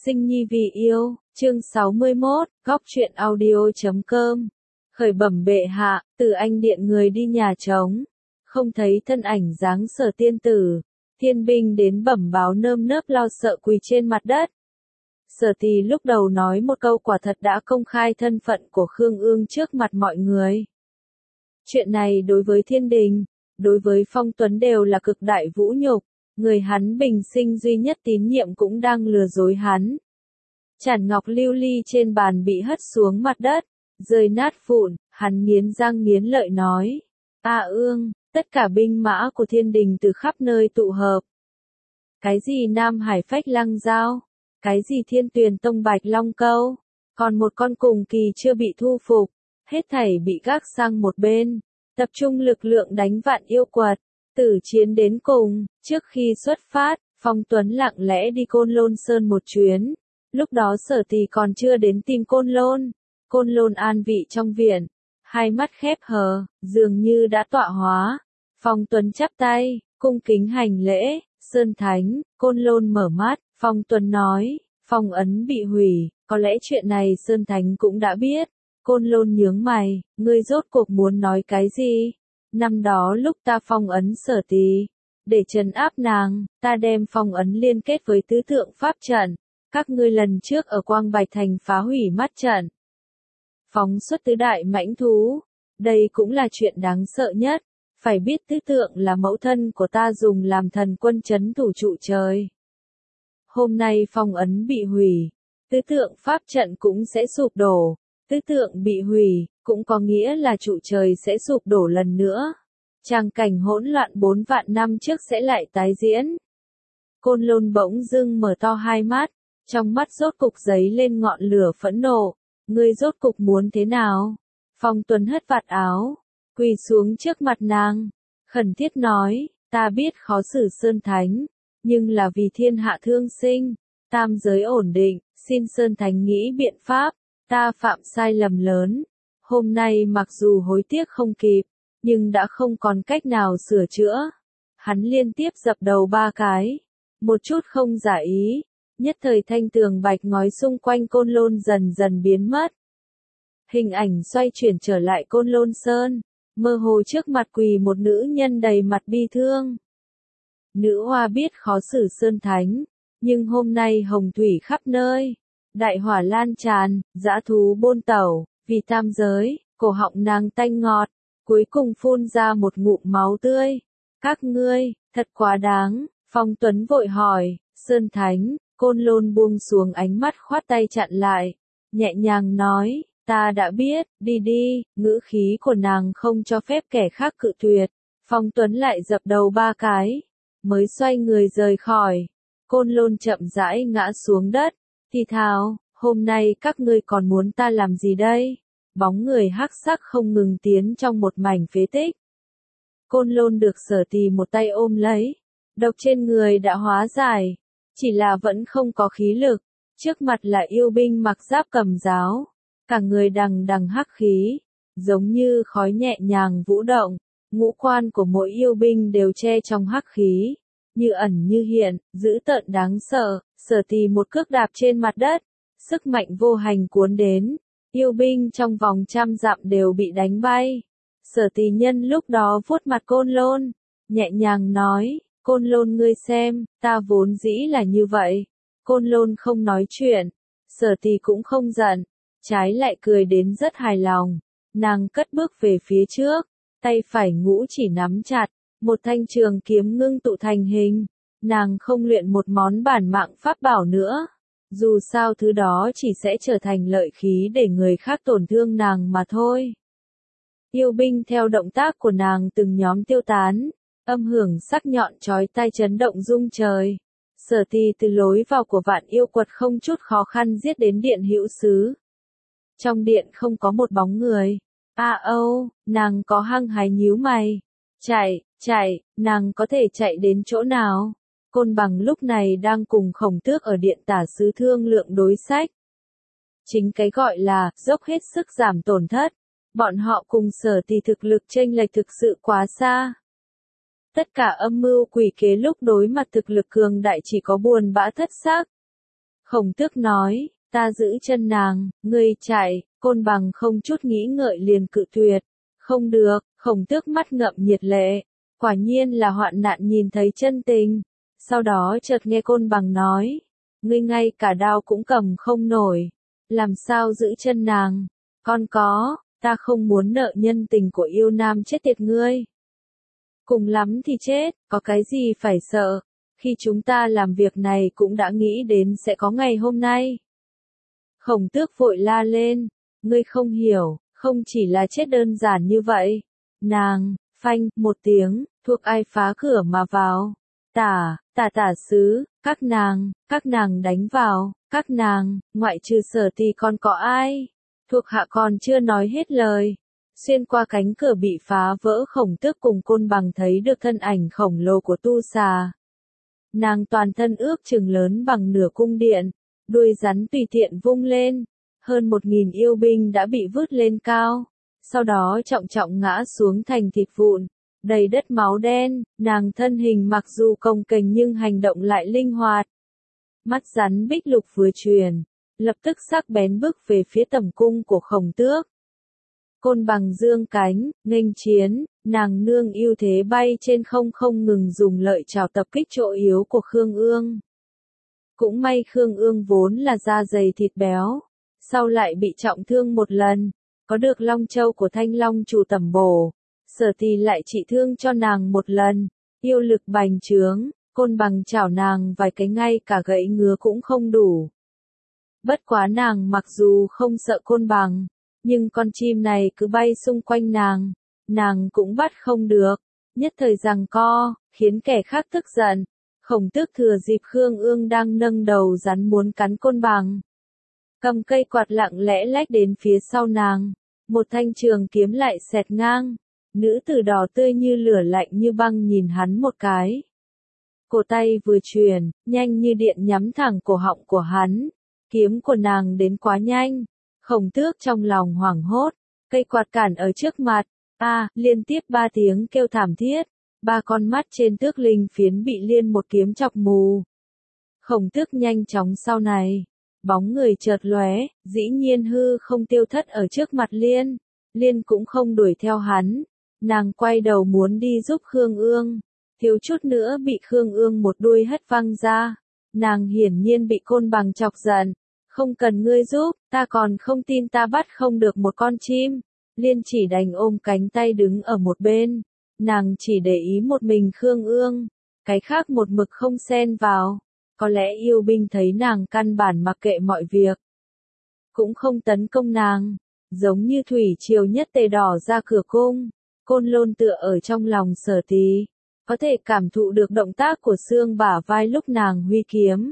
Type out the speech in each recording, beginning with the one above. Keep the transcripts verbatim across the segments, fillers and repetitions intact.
Sinh nhi vì yêu, chương sáu mươi mốt, góc truyện audio chấm com. Khởi bẩm bệ hạ, từ anh điện người đi nhà trống, không thấy thân ảnh dáng Sở tiên tử, thiên binh đến bẩm báo nơm nớp lo sợ quỳ trên mặt đất. Sở Tỳ lúc đầu nói một câu quả thật đã công khai thân phận của Khương Ương trước mặt mọi người. Chuyện này đối với thiên đình, đối với Phong Tuấn đều là cực đại vũ nhục, người hắn bình sinh duy nhất tín nhiệm cũng đang lừa dối hắn. Chản ngọc lưu ly trên bàn bị hất xuống mặt đất, rơi nát vụn, hắn nghiến răng nghiến lợi nói. A Ương, tất cả binh mã của thiên đình từ khắp nơi tụ hợp. Cái gì Nam Hải Phách Lăng Giao? Cái gì Thiên Tuyền Tông Bạch Long Câu? Còn một con cùng kỳ chưa bị thu phục, hết thảy bị gác sang một bên, tập trung lực lượng đánh vạn yêu quật, tử chiến đến cùng. Trước khi xuất phát, Phong Tuấn lặng lẽ đi Côn Lôn Sơn một chuyến, lúc đó Sở Tỳ còn chưa đến tìm Côn Lôn. Côn Lôn an vị trong viện, hai mắt khép hờ, dường như đã tọa hóa. Phong Tuấn chắp tay, cung kính hành lễ. Sơn Thánh, Côn Lôn mở mắt, Phong Tuấn nói, phong ấn bị hủy, có lẽ chuyện này Sơn Thánh cũng đã biết. Côn Lôn nhướng mày, ngươi rốt cuộc muốn nói cái gì? Năm đó lúc ta phong ấn Sở Tỳ, để trấn áp nàng, ta đem phong ấn liên kết với tứ tượng pháp trận. Các ngươi lần trước ở Quang Bạch Thành phá hủy mắt trận, phóng xuất tứ đại mãnh thú, đây cũng là chuyện đáng sợ nhất. Phải biết tứ tượng là mẫu thân của ta dùng làm thần quân trấn thủ trụ trời. Hôm nay phong ấn bị hủy, tứ tượng pháp trận cũng sẽ sụp đổ. Tứ tượng bị hủy, cũng có nghĩa là trụ trời sẽ sụp đổ lần nữa. Tràng cảnh hỗn loạn bốn vạn năm trước sẽ lại tái diễn. Côn Lôn bỗng dưng mở to hai mắt, trong mắt rốt cục giấy lên ngọn lửa phẫn nộ. Ngươi rốt cục muốn thế nào? Phong Tuấn hất vạt áo, quỳ xuống trước mặt nàng, khẩn thiết nói, ta biết khó xử Sơn Thánh, nhưng là vì thiên hạ thương sinh, tam giới ổn định, xin Sơn Thánh nghĩ biện pháp, ta phạm sai lầm lớn. Hôm nay mặc dù hối tiếc không kịp, nhưng đã không còn cách nào sửa chữa. Hắn liên tiếp dập đầu ba cái, một chút không giả ý, nhất thời thanh tường bạch ngói xung quanh Côn Lôn dần dần biến mất. Hình ảnh xoay chuyển trở lại Côn Lôn Sơn, mơ hồ trước mặt quỳ một nữ nhân đầy mặt bi thương. Nữ hoa biết khó xử Sơn Thánh, nhưng hôm nay hồng thủy khắp nơi, đại hỏa lan tràn, dã thú bôn tẩu, vì tam giới, cổ họng nàng tanh ngọt, cuối cùng phun ra một ngụm máu tươi. Các ngươi, thật quá đáng. Phong Tuấn vội hỏi, Sơn Thánh. Côn Lôn buông xuống ánh mắt khoát tay chặn lại, nhẹ nhàng nói, ta đã biết, đi đi. Ngữ khí của nàng không cho phép kẻ khác cự tuyệt. Phong Tuấn lại dập đầu ba cái, mới xoay người rời khỏi. Côn Lôn chậm rãi ngã xuống đất, thì thào, hôm nay các ngươi còn muốn ta làm gì đây? Bóng người hắc sắc không ngừng tiến trong một mảnh phế tích. Côn Lôn được Sở Tỳ một tay ôm lấy, độc trên người đã hóa giải, chỉ là vẫn không có khí lực. Trước mặt là yêu binh mặc giáp cầm giáo, cả người đằng đằng hắc khí, giống như khói nhẹ nhàng vũ động. Ngũ quan của mỗi yêu binh đều che trong hắc khí, như ẩn như hiện, dữ tợn đáng sợ. Sở Tỳ một cước đạp trên mặt đất, sức mạnh vô hành cuốn đến, yêu binh trong vòng trăm dặm đều bị đánh bay. Sở Tỳ nhân lúc đó vuốt mặt Côn Lôn, nhẹ nhàng nói, Côn Lôn ngươi xem, ta vốn dĩ là như vậy. Côn Lôn không nói chuyện, Sở Tỳ cũng không giận, trái lại cười đến rất hài lòng. Nàng cất bước về phía trước, tay phải ngũ chỉ nắm chặt, một thanh trường kiếm ngưng tụ thành hình. Nàng không luyện một món bản mạng pháp bảo nữa, dù sao thứ đó chỉ sẽ trở thành lợi khí để người khác tổn thương nàng mà thôi. Yêu binh theo động tác của nàng từng nhóm tiêu tán, âm hưởng sắc nhọn chói tai chấn động rung trời. Sở Tỳ từ lối vào của vạn yêu quật không chút khó khăn giết đến điện hữu xứ. Trong điện không có một bóng người. A âu, nàng có hăng hái nhíu mày. Chạy, chạy, nàng có thể chạy đến chỗ nào? Côn Bằng lúc này đang cùng Khổng Tước ở điện tả sứ thương lượng đối sách. Chính cái gọi là dốc hết sức giảm tổn thất, bọn họ cùng Sở Tỳ thực lực chênh lệch thực sự quá xa. Tất cả âm mưu quỷ kế lúc đối mặt thực lực cường đại chỉ có buồn bã thất xác. Khổng Tước nói, ta giữ chân nàng, ngươi chạy, Côn Bằng không chút nghĩ ngợi liền cự tuyệt. Không được, Khổng Tước mắt ngậm nhiệt lệ, quả nhiên là hoạn nạn nhìn thấy chân tình. Sau đó chợt nghe Côn Bằng nói, ngươi ngay cả đao cũng cầm không nổi, làm sao giữ chân nàng, con có, ta không muốn nợ nhân tình của yêu nam chết tiệt ngươi. Cùng lắm thì chết, có cái gì phải sợ, khi chúng ta làm việc này cũng đã nghĩ đến sẽ có ngày hôm nay. Khổng Tước vội la lên, ngươi không hiểu, không chỉ là chết đơn giản như vậy. Nàng, phanh, một tiếng, thuộc ai phá cửa mà vào. Tả, tả tả sứ, các nàng, các nàng đánh vào, các nàng, ngoại trừ Sở Tì còn có ai? Thuộc hạ còn chưa nói hết lời. Xuyên qua cánh cửa bị phá vỡ, Khổng Tước cùng Côn Bằng thấy được thân ảnh khổng lồ của tu xà. Nàng toàn thân ước chừng lớn bằng nửa cung điện, đuôi rắn tùy tiện vung lên, hơn một nghìn yêu binh đã bị vứt lên cao, sau đó trọng trọng ngã xuống thành thịt vụn, đầy đất máu đen. Nàng thân hình mặc dù cồng kềnh nhưng hành động lại linh hoạt. Mắt rắn bích lục vừa truyền, lập tức sắc bén bước về phía tầm cung của Khổng Tước. Côn Bằng dương cánh, nghênh chiến, nàng nương ưu thế bay trên không không ngừng dùng lợi chảo tập kích chỗ yếu của Khương Ương. Cũng may Khương Ương vốn là da dày thịt béo, sau lại bị trọng thương một lần, có được Long Châu của Thanh Long chủ tẩm bổ, Sở Tì lại trị thương cho nàng một lần, yêu lực bành trướng, Côn Bằng chảo nàng vài cái ngay cả gãy ngứa cũng không đủ. Bất quá nàng mặc dù không sợ Côn Bằng, nhưng con chim này cứ bay xung quanh nàng, nàng cũng bắt không được, nhất thời giằng co, khiến kẻ khác tức giận. Khổng Tước thừa dịp Khương Ương đang nâng đầu rắn muốn cắn Côn Bằng, cầm cây quạt lặng lẽ lách đến phía sau nàng, một thanh trường kiếm lại xẹt ngang. Nữ tử đỏ tươi như lửa lạnh như băng nhìn hắn một cái. Cổ tay vừa truyền, nhanh như điện nhắm thẳng cổ họng của hắn. Kiếm của nàng đến quá nhanh. Khổng Tước trong lòng hoảng hốt, cây quạt cản ở trước mặt. A, à, liên tiếp ba tiếng kêu thảm thiết. Ba con mắt trên Tước Linh phiến bị liên một kiếm chọc mù. Khổng Tước nhanh chóng sau này. Bóng người chợt lóe, dĩ nhiên hư không tiêu thất ở trước mặt Liên. Liên cũng không đuổi theo hắn. Nàng quay đầu muốn đi giúp Khương Ương, thiếu chút nữa bị Khương Ương một đuôi hất văng ra. Nàng hiển nhiên bị Côn Bằng chọc giận, không cần ngươi giúp, ta còn không tin ta bắt không được một con chim. Liên chỉ đành ôm cánh tay đứng ở một bên, nàng chỉ để ý một mình Khương Ương, cái khác một mực không xen vào. Có lẽ yêu binh thấy nàng căn bản mặc kệ mọi việc, cũng không tấn công nàng, giống như thủy triều nhất tề đỏ ra cửa cung. Côn Lôn tựa ở trong lòng Sở Tì, có thể cảm thụ được động tác của xương bả vai lúc nàng huy kiếm.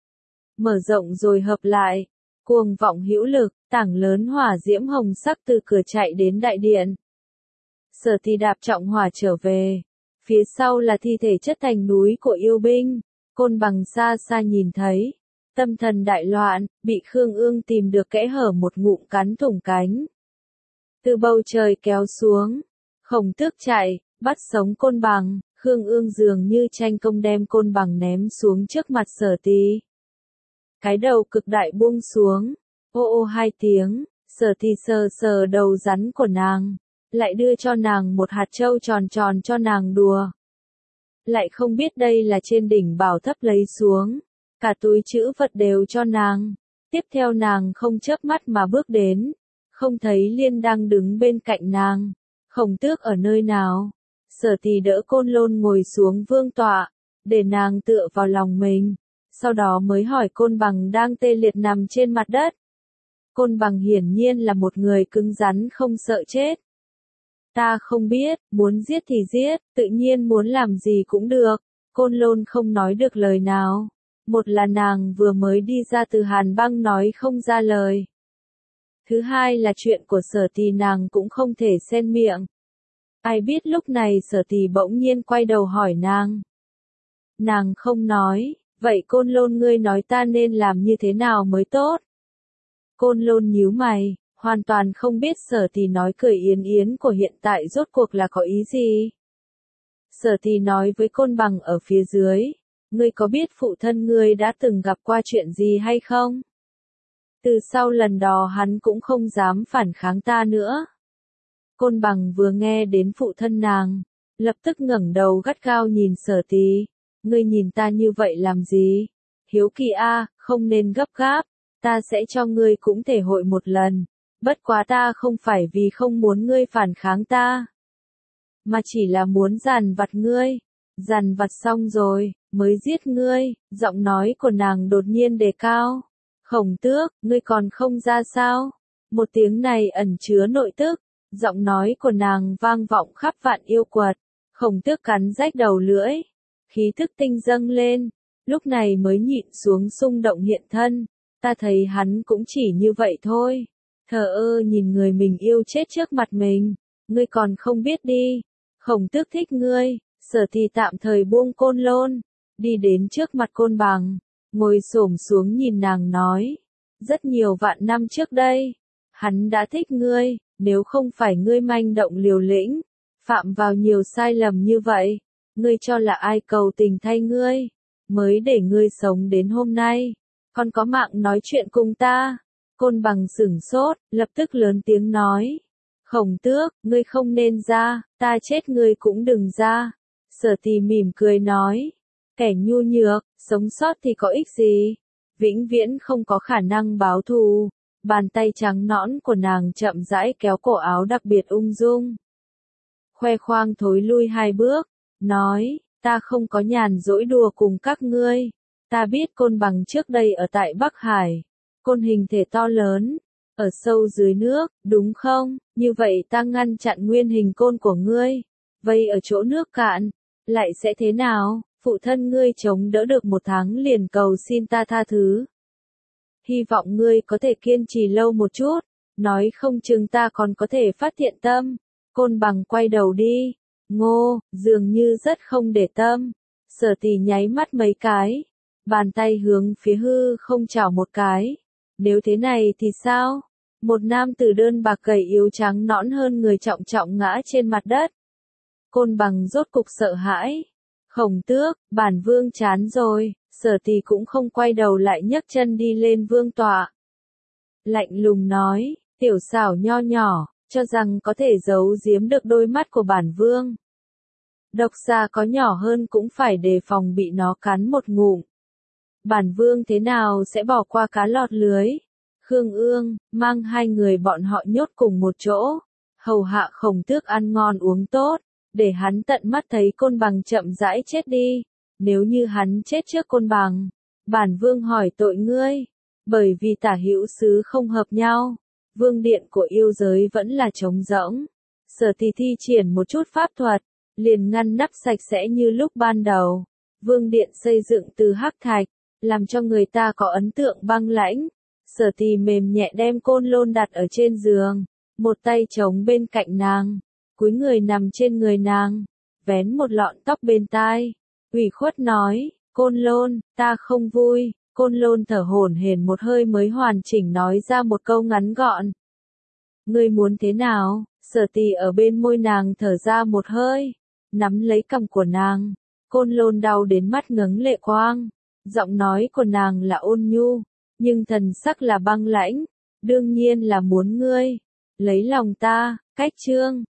Mở rộng rồi hợp lại, cuồng vọng hữu lực, tảng lớn hỏa diễm hồng sắc từ cửa chạy đến đại điện. Sở Tì đạp trọng hỏa trở về, phía sau là thi thể chất thành núi của yêu binh. Côn Bằng xa xa nhìn thấy, tâm thần đại loạn, bị Khương Ương tìm được kẽ hở một ngụm cắn thủng cánh. Từ bầu trời kéo xuống. Khổng Tước chạy, bắt sống Côn Bằng, Khương Ương dường như tranh công đem Côn Bằng ném xuống trước mặt Sở Tì. Cái đầu cực đại buông xuống, ô ô hai tiếng, Sở Tì sờ sờ đầu rắn của nàng, lại đưa cho nàng một hạt châu tròn tròn cho nàng đùa. Lại không biết đây là trên đỉnh bảo thấp lấy xuống, cả túi trữ vật đều cho nàng. Tiếp theo nàng không chớp mắt mà bước đến, không thấy Liên đang đứng bên cạnh nàng. Khổng Tước ở nơi nào? Sở Tì đỡ Côn Lôn ngồi xuống vương tọa, để nàng tựa vào lòng mình, sau đó mới hỏi Côn Bằng đang tê liệt nằm trên mặt đất. Côn Bằng hiển nhiên là một người cứng rắn không sợ chết. Ta không biết, muốn giết thì giết, tự nhiên muốn làm gì cũng được. Côn Lôn không nói được lời nào. Một là nàng vừa mới đi ra từ Hàn Băng nói không ra lời. Thứ hai là chuyện của Sở Tì nàng cũng không thể xen miệng. Ai biết lúc này Sở Tì bỗng nhiên quay đầu hỏi nàng. Nàng không nói, vậy Côn Lôn ngươi nói ta nên làm như thế nào mới tốt? Côn Lôn nhíu mày, hoàn toàn không biết Sở Tì nói cười yến yến của hiện tại rốt cuộc là có ý gì. Sở Tì nói với Côn Bằng ở phía dưới, ngươi có biết phụ thân ngươi đã từng gặp qua chuyện gì hay không? Từ sau lần đó hắn cũng không dám phản kháng ta nữa. Côn Bằng vừa nghe đến phụ thân nàng, lập tức ngẩng đầu gắt gao nhìn Sở Tì. Ngươi nhìn ta như vậy làm gì? Hiếu kỳ a, không nên gấp gáp, ta sẽ cho ngươi cũng thể hội một lần. Bất quá ta không phải vì không muốn ngươi phản kháng ta, mà chỉ là muốn dằn vặt ngươi. Dằn vặt xong rồi, mới giết ngươi. Giọng nói của nàng đột nhiên đề cao. Khổng Tước, ngươi còn không ra sao? Một tiếng này ẩn chứa nội tức. Giọng nói của nàng vang vọng khắp vạn yêu quật. Khổng Tước cắn rách đầu lưỡi, khí thức tinh dâng lên, lúc này mới nhịn xuống xung động hiện thân. Ta thấy hắn cũng chỉ như vậy thôi. Thờ ơ nhìn người mình yêu chết trước mặt mình. Ngươi còn không biết đi. Khổng Tước thích ngươi. Sở Thì tạm thời buông Côn Lôn, đi đến trước mặt Côn Bằng, ngồi xổm xuống nhìn nàng nói. Rất nhiều vạn năm trước đây, hắn đã thích ngươi, nếu không phải ngươi manh động liều lĩnh, phạm vào nhiều sai lầm như vậy, ngươi cho là ai cầu tình thay ngươi, mới để ngươi sống đến hôm nay, còn có mạng nói chuyện cùng ta. Côn Bằng sửng sốt, lập tức lớn tiếng nói. Khổng Tước, ngươi không nên ra, ta chết ngươi cũng đừng ra. Sở Tì mỉm cười nói. Kẻ nhu nhược, sống sót thì có ích gì? Vĩnh viễn không có khả năng báo thù. Bàn tay trắng nõn của nàng chậm rãi kéo cổ áo đặc biệt ung dung. Khoe khoang thối lui hai bước, nói, ta không có nhàn rỗi đùa cùng các ngươi. Ta biết Côn Bằng trước đây ở tại Bắc Hải. Côn hình thể to lớn, ở sâu dưới nước, đúng không? Như vậy ta ngăn chặn nguyên hình côn của ngươi. Vây ở chỗ nước cạn, lại sẽ thế nào? Phụ thân ngươi chống đỡ được một tháng liền cầu xin ta tha thứ. Hy vọng ngươi có thể kiên trì lâu một chút, nói không chừng ta còn có thể phát thiện tâm. Côn Bằng quay đầu đi, ngô, dường như rất không để tâm. Sở Tì nháy mắt mấy cái, bàn tay hướng phía hư không chảo một cái. Nếu thế này thì sao? Một nam tử đơn bạc gầy yếu trắng nõn hơn người trọng trọng ngã trên mặt đất. Côn Bằng rốt cục sợ hãi. Khổng Tước, bản vương chán rồi. Sở Tì cũng không quay đầu lại nhấc chân đi lên vương tọa. Lạnh lùng nói, tiểu xảo nho nhỏ, cho rằng có thể giấu giếm được đôi mắt của bản vương. Độc xà có nhỏ hơn cũng phải đề phòng bị nó cắn một ngụm. Bản vương thế nào sẽ bỏ qua cá lọt lưới? Khương Ương, mang hai người bọn họ nhốt cùng một chỗ. Hầu hạ Khổng Tước ăn ngon uống tốt, để hắn tận mắt thấy Côn Bằng chậm rãi chết đi. Nếu như hắn chết trước Côn Bằng, bản vương hỏi tội ngươi. Bởi vì tả hữu xứ không hợp nhau, vương điện của yêu giới vẫn là trống rỗng. Sở Tì thi triển một chút pháp thuật, liền ngăn nắp sạch sẽ như lúc ban đầu. Vương điện xây dựng từ hắc thạch, làm cho người ta có ấn tượng băng lãnh. Sở Tì mềm nhẹ đem Côn Lôn đặt ở trên giường, một tay chống bên cạnh nàng, cúi người nằm trên người nàng, vén một lọn tóc bên tai, ủy khuất nói, Côn Lôn, ta không vui. Côn Lôn thở hổn hển một hơi mới hoàn chỉnh nói ra một câu ngắn gọn. Ngươi muốn thế nào? Sở Tì ở bên môi nàng thở ra một hơi, nắm lấy cằm của nàng. Côn Lôn đau đến mắt ngấn lệ quang. Giọng nói của nàng là ôn nhu, nhưng thần sắc là băng lãnh. Đương nhiên là muốn ngươi lấy lòng ta. Cách chương